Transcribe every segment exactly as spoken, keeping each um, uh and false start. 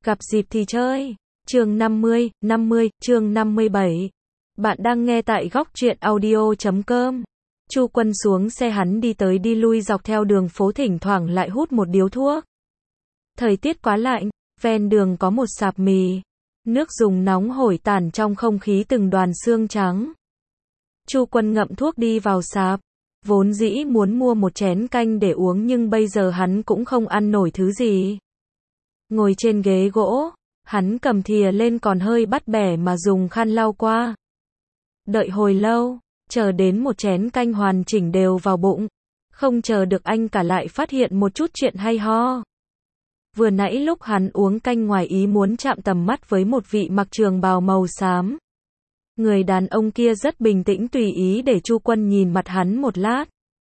Gặp dịp thì chơi. Chương năm mươi, năm mươi, chương năm mươi bảy. Bạn đang nghe tại góc truyện audio chấm com. Chu Quân xuống xe, hắn đi tới đi lui dọc theo đường phố, thỉnh thoảng lại hút một điếu thuốc. Thời tiết quá lạnh, ven đường có một sạp mì. Nước dùng nóng hổi tản trong không khí từng đoàn xương trắng. Chu Quân ngậm thuốc đi vào sạp. Vốn dĩ muốn mua một chén canh để uống, nhưng bây giờ hắn cũng không ăn nổi thứ gì. Ngồi trên ghế gỗ, hắn cầm thìa lên còn hơi bắt bẻ mà dùng khăn lau qua. Đợi hồi lâu, chờ đến một chén canh hoàn chỉnh đều vào bụng. Không chờ được anh cả lại phát hiện một chút chuyện hay ho. Vừa nãy lúc hắn uống canh, ngoài ý muốn chạm tầm mắt với một vị mặc trường bào màu xám. Người đàn ông kia rất bình tĩnh tùy ý để Chu Quân nhìn mặt hắn một lát.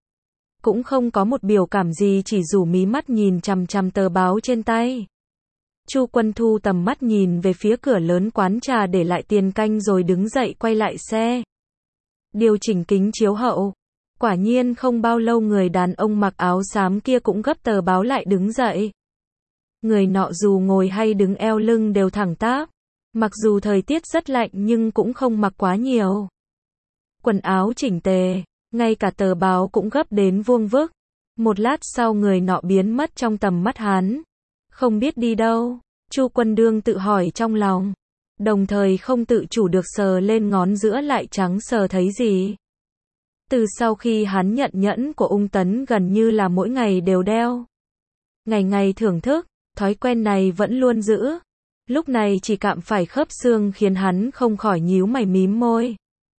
Cũng không có một biểu cảm gì, chỉ rủ mí mắt nhìn chằm chằm tờ báo trên tay. Chu Quân thu tầm mắt nhìn về phía cửa lớn quán trà, để lại tiền canh rồi đứng dậy quay lại xe. Điều chỉnh kính chiếu hậu. Quả nhiên không bao lâu người đàn ông mặc áo xám kia cũng gấp tờ báo lại đứng dậy. Người nọ dù ngồi hay đứng eo lưng đều thẳng tắp. Mặc dù thời tiết rất lạnh nhưng cũng không mặc quá nhiều. Quần áo chỉnh tề, ngay cả tờ báo cũng gấp đến vuông vức. Một lát sau người nọ biến mất trong tầm mắt hắn. Không biết đi đâu, Chu Quân đương tự hỏi trong lòng. Đồng thời không tự chủ được sờ lên ngón giữa lại chẳng sờ thấy gì. Từ sau khi hắn nhận nhẫn của ung tấn, gần như là mỗi ngày đều đeo. Ngày ngày thưởng thức, thói quen này vẫn luôn giữ. Lúc này chỉ cạm phải khớp xương khiến hắn không khỏi nhíu mày mím môi.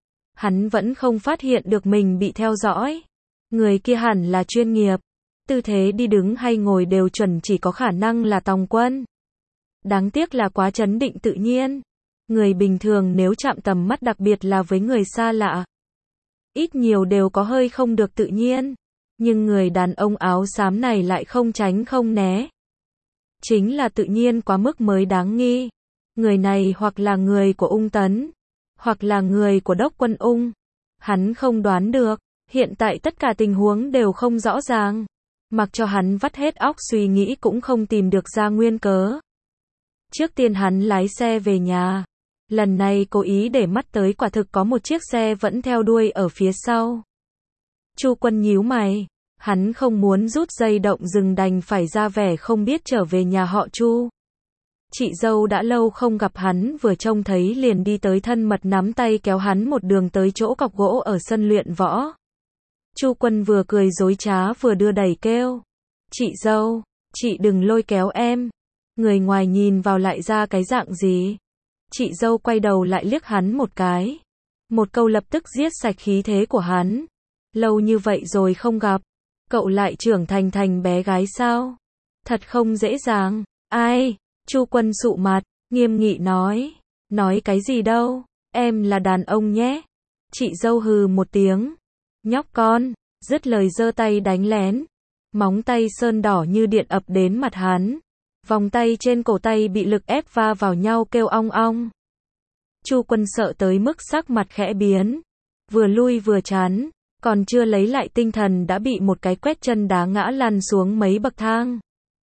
Hắn vẫn không phát hiện được mình bị theo dõi. Người kia hẳn là chuyên nghiệp. Tư thế đi đứng hay ngồi đều chuẩn, chỉ có khả năng là Tòng Quân. Đáng tiếc là quá trấn định tự nhiên. Người bình thường nếu chạm tầm mắt, đặc biệt là với người xa lạ, ít nhiều đều có hơi không được tự nhiên. Nhưng người đàn ông áo xám này lại không tránh không né. Chính là tự nhiên quá mức mới đáng nghi. Người này hoặc là người của ung tấn, hoặc là người của đốc quân ung. Hắn không đoán được. Hiện tại tất cả tình huống đều không rõ ràng. Mặc cho hắn vắt hết óc suy nghĩ cũng không tìm được ra nguyên cớ. Trước tiên hắn lái xe về nhà. Lần này cố ý để mắt tới, quả thực có một chiếc xe vẫn theo đuôi ở phía sau. Chu Quân nhíu mày. Hắn không muốn rút dây động rừng, đành phải ra vẻ không biết trở về nhà họ Chu. Chị dâu đã lâu không gặp hắn, vừa trông thấy liền đi tới thân mật nắm tay kéo hắn một đường tới chỗ cọc gỗ ở sân luyện võ. Chu Quân vừa cười dối trá vừa đưa đẩy kêu. Chị dâu, chị đừng lôi kéo em. Người ngoài nhìn vào lại ra cái dạng gì. Chị dâu quay đầu lại liếc hắn một cái. Một câu lập tức giết sạch khí thế của hắn. Lâu như vậy rồi không gặp. Cậu lại trưởng thành thành bé gái sao? Thật không dễ dàng. Ai? Chu Quân sụ mặt, nghiêm nghị nói. Nói cái gì đâu, em là đàn ông nhé. Chị dâu hừ một tiếng. Nhóc con, dứt lời giơ tay đánh lén. Móng tay sơn đỏ như điện ập đến mặt hắn. Vòng tay trên cổ tay bị lực ép va vào nhau kêu ong ong. Chu Quân sợ tới mức sắc mặt khẽ biến. Vừa lui vừa chán. Còn chưa lấy lại tinh thần đã bị một cái quét chân đá ngã lăn xuống mấy bậc thang.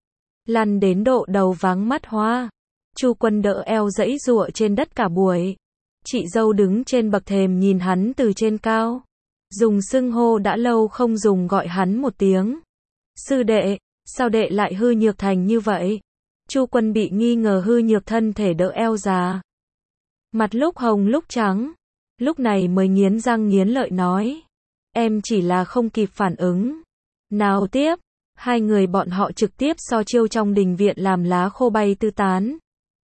Lăn đến độ đầu váng mắt hoa. Chu Quân đỡ eo giãy giụa trên đất cả buổi. Chị dâu đứng trên bậc thềm nhìn hắn từ trên cao. Dùng xưng hô đã lâu không dùng, gọi hắn một tiếng. Sư đệ, sao đệ lại hư nhược thành như vậy? Chu Quân bị nghi ngờ hư nhược, thân thể đỡ eo già. Mặt lúc hồng lúc trắng. Lúc này mới nghiến răng nghiến lợi nói. Em chỉ là không kịp phản ứng. Nào tiếp, hai người bọn họ trực tiếp so chiêu trong đình viện làm lá khô bay tứ tán.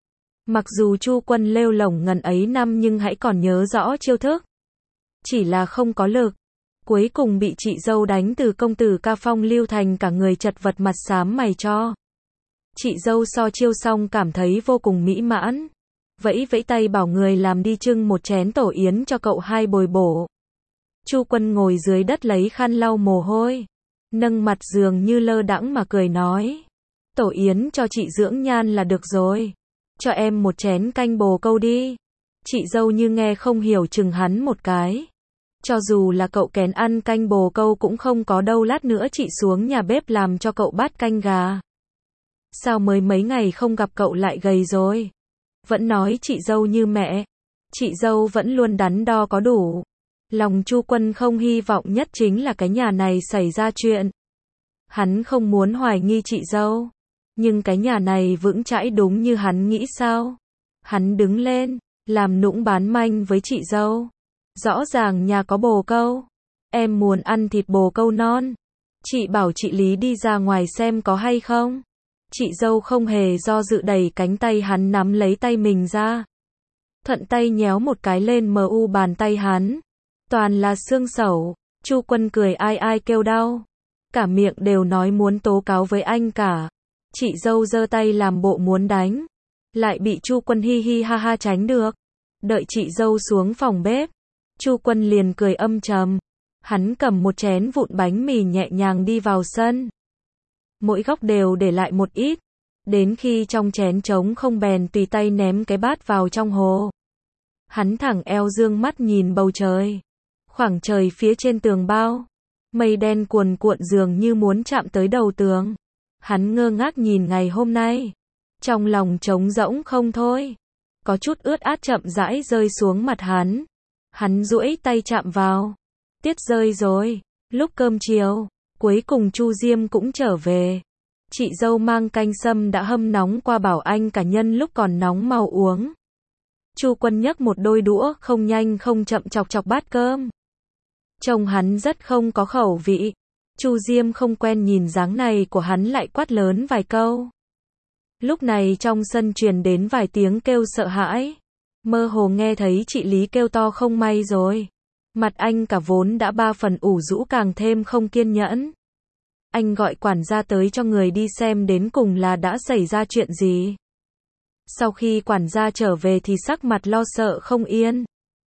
Mặc dù Chu Quân lêu lổng ngần ấy năm nhưng hãy còn nhớ rõ chiêu thức. Chỉ là không có lực. Cuối cùng bị chị dâu đánh từ công tử ca phong lưu thành cả người chật vật, mặt xám mày cho. Chị dâu so chiêu xong cảm thấy vô cùng mỹ mãn. Vẫy vẫy tay bảo người làm đi trưng một chén tổ yến cho cậu hai bồi bổ. Chu Quân ngồi dưới đất lấy khăn lau mồ hôi. Nâng mặt dường như lơ đãng mà cười nói. Tổ yến cho chị dưỡng nhan là được rồi. Cho em một chén canh bồ câu đi. Chị dâu như nghe không hiểu chừng hắn một cái. Cho dù là cậu kén ăn canh bồ câu cũng không có đâu, lát nữa chị xuống nhà bếp làm cho cậu bát canh gà. sao mới mấy ngày không gặp cậu lại gầy rồi? Vẫn nói chị dâu như mẹ. Chị dâu vẫn luôn đắn đo có đủ. Lòng Chu Quân không hy vọng nhất chính là cái nhà này xảy ra chuyện. Hắn không muốn hoài nghi chị dâu. Nhưng cái nhà này vững chãi đúng như hắn nghĩ sao? Hắn đứng lên, làm nũng bán manh với chị dâu. Rõ ràng nhà có bồ câu. Em muốn ăn thịt bồ câu non. Chị bảo chị Lý đi ra ngoài xem có hay không. Chị dâu không hề do dự đẩy cánh tay hắn nắm lấy tay mình ra. Thuận tay nhéo một cái lên mờ u bàn tay hắn. Toàn là xương sẩu. Chu Quân cười ai ai kêu đau. Cả miệng đều nói muốn tố cáo với anh cả. Chị dâu giơ tay làm bộ muốn đánh. Lại bị Chu Quân hi hi ha ha tránh được. Đợi chị dâu xuống phòng bếp. Chu Quân liền cười âm trầm. Hắn cầm một chén vụn bánh mì nhẹ nhàng đi vào sân. Mỗi góc đều để lại một ít. Đến khi trong chén trống không bèn tùy tay ném cái bát vào trong hồ. Hắn thẳng eo dương mắt nhìn bầu trời. Khoảng trời phía trên tường bao. Mây đen cuồn cuộn dường như muốn chạm tới đầu tường. Hắn ngơ ngác nhìn ngày hôm nay. Trong lòng trống rỗng không thôi. Có chút ướt át chậm rãi rơi xuống mặt hắn. Hắn duỗi tay chạm vào. Tiết rơi rồi. Lúc cơm chiều, cuối cùng Chu Diêm cũng trở về. Chị dâu mang canh sâm đã hâm nóng qua bảo anh cả nhân lúc còn nóng mau uống. Chu Quân nhấc một đôi đũa không nhanh không chậm chọc chọc bát cơm. Trông hắn rất không có khẩu vị. Chu Diêm không quen nhìn dáng này của hắn lại quát lớn vài câu. Lúc này trong sân truyền đến vài tiếng kêu sợ hãi. Mơ hồ nghe thấy chị Lý kêu to không may rồi. Mặt anh cả vốn đã ba phần ủ rũ càng thêm không kiên nhẫn. Anh gọi quản gia tới cho người đi xem đến cùng là đã xảy ra chuyện gì. Sau khi quản gia trở về thì sắc mặt lo sợ không yên.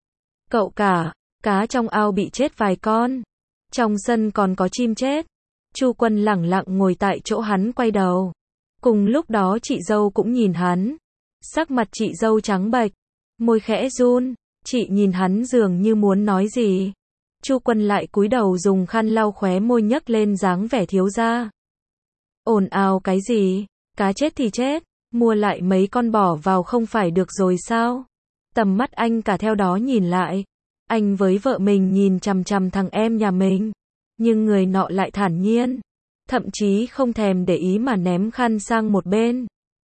Cậu cả, cá trong ao bị chết vài con. Trong sân còn có chim chết. Chu Quân lẳng lặng ngồi tại chỗ hắn quay đầu. Cùng lúc đó chị dâu cũng nhìn hắn. Sắc mặt chị dâu trắng bệch, môi khẽ run. Chị nhìn hắn dường như muốn nói gì. Chu Quân lại cúi đầu dùng khăn lau khóe môi nhấc lên dáng vẻ thiếu gia. Ồn ào cái gì? Cá chết thì chết, mua lại mấy con bỏ vào không phải được rồi sao? Tầm mắt anh cả theo đó nhìn lại. Anh với vợ mình nhìn chằm chằm thằng em nhà mình. Nhưng người nọ lại thản nhiên. Thậm chí không thèm để ý mà ném khăn sang một bên.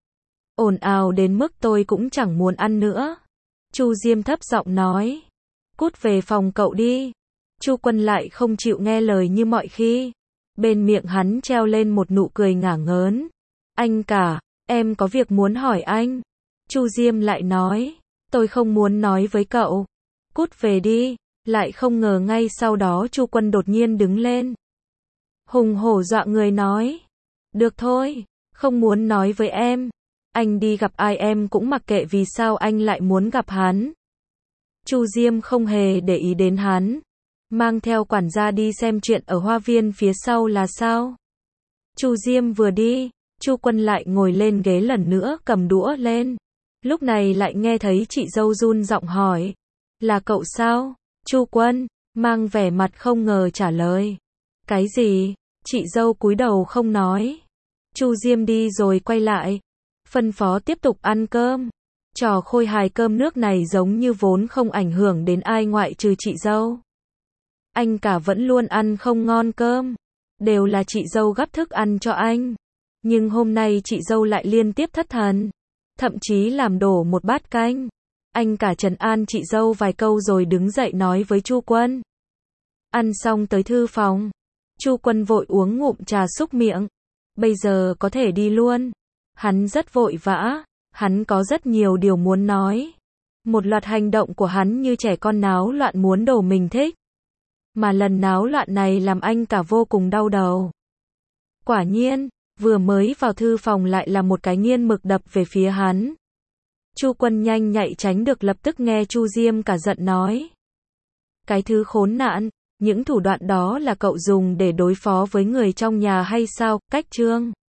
Ồn ào đến mức tôi cũng chẳng muốn ăn nữa. Chu Diêm thấp giọng nói. Cút về phòng cậu đi. Chu Quân lại không chịu nghe lời như mọi khi. Bên miệng hắn treo lên một nụ cười ngả ngớn. Anh cả, em có việc muốn hỏi anh. Chu Diêm lại nói. Tôi không muốn nói với cậu. Cút về đi. Lại không ngờ ngay sau đó Chu Quân đột nhiên đứng lên. Hùng hổ dọa người nói. Được thôi, không muốn nói với em. Anh đi gặp ai em cũng mặc kệ vì sao anh lại muốn gặp hắn. Chu Diêm không hề để ý đến hắn. Mang theo quản gia đi xem chuyện ở hoa viên phía sau là sao. Chu Diêm vừa đi, Chu Quân lại ngồi lên ghế lần nữa cầm đũa lên. Lúc này lại nghe thấy chị dâu run giọng hỏi. Là cậu sao? Chu Quân, mang vẻ mặt không ngờ trả lời. Cái gì? Chị dâu cúi đầu không nói. Chu Diêm đi rồi quay lại. Phân phó tiếp tục ăn cơm. Trò khôi hài cơm nước này giống như vốn không ảnh hưởng đến ai ngoại trừ chị dâu. Anh cả vẫn luôn ăn không ngon cơm. Đều là chị dâu gắp thức ăn cho anh. Nhưng hôm nay chị dâu lại liên tiếp thất thần. Thậm chí làm đổ một bát canh. Anh cả trấn an chị dâu vài câu rồi đứng dậy nói với Chu Quân. Ăn xong tới thư phòng. Chu Quân vội uống ngụm trà xúc miệng. Bây giờ có thể đi luôn. Hắn rất vội vã. Hắn có rất nhiều điều muốn nói. Một loạt hành động của hắn như trẻ con náo loạn muốn đồ mình thích. Mà lần náo loạn này làm anh cả vô cùng đau đầu. Quả nhiên, vừa mới vào thư phòng lại là một cái nghiên mực đập về phía hắn. Chu Quân nhanh nhạy tránh được lập tức nghe Chu Diêm cả giận nói. Cái thứ khốn nạn, những thủ đoạn đó là cậu dùng để đối phó với người trong nhà hay sao, Cách Trương?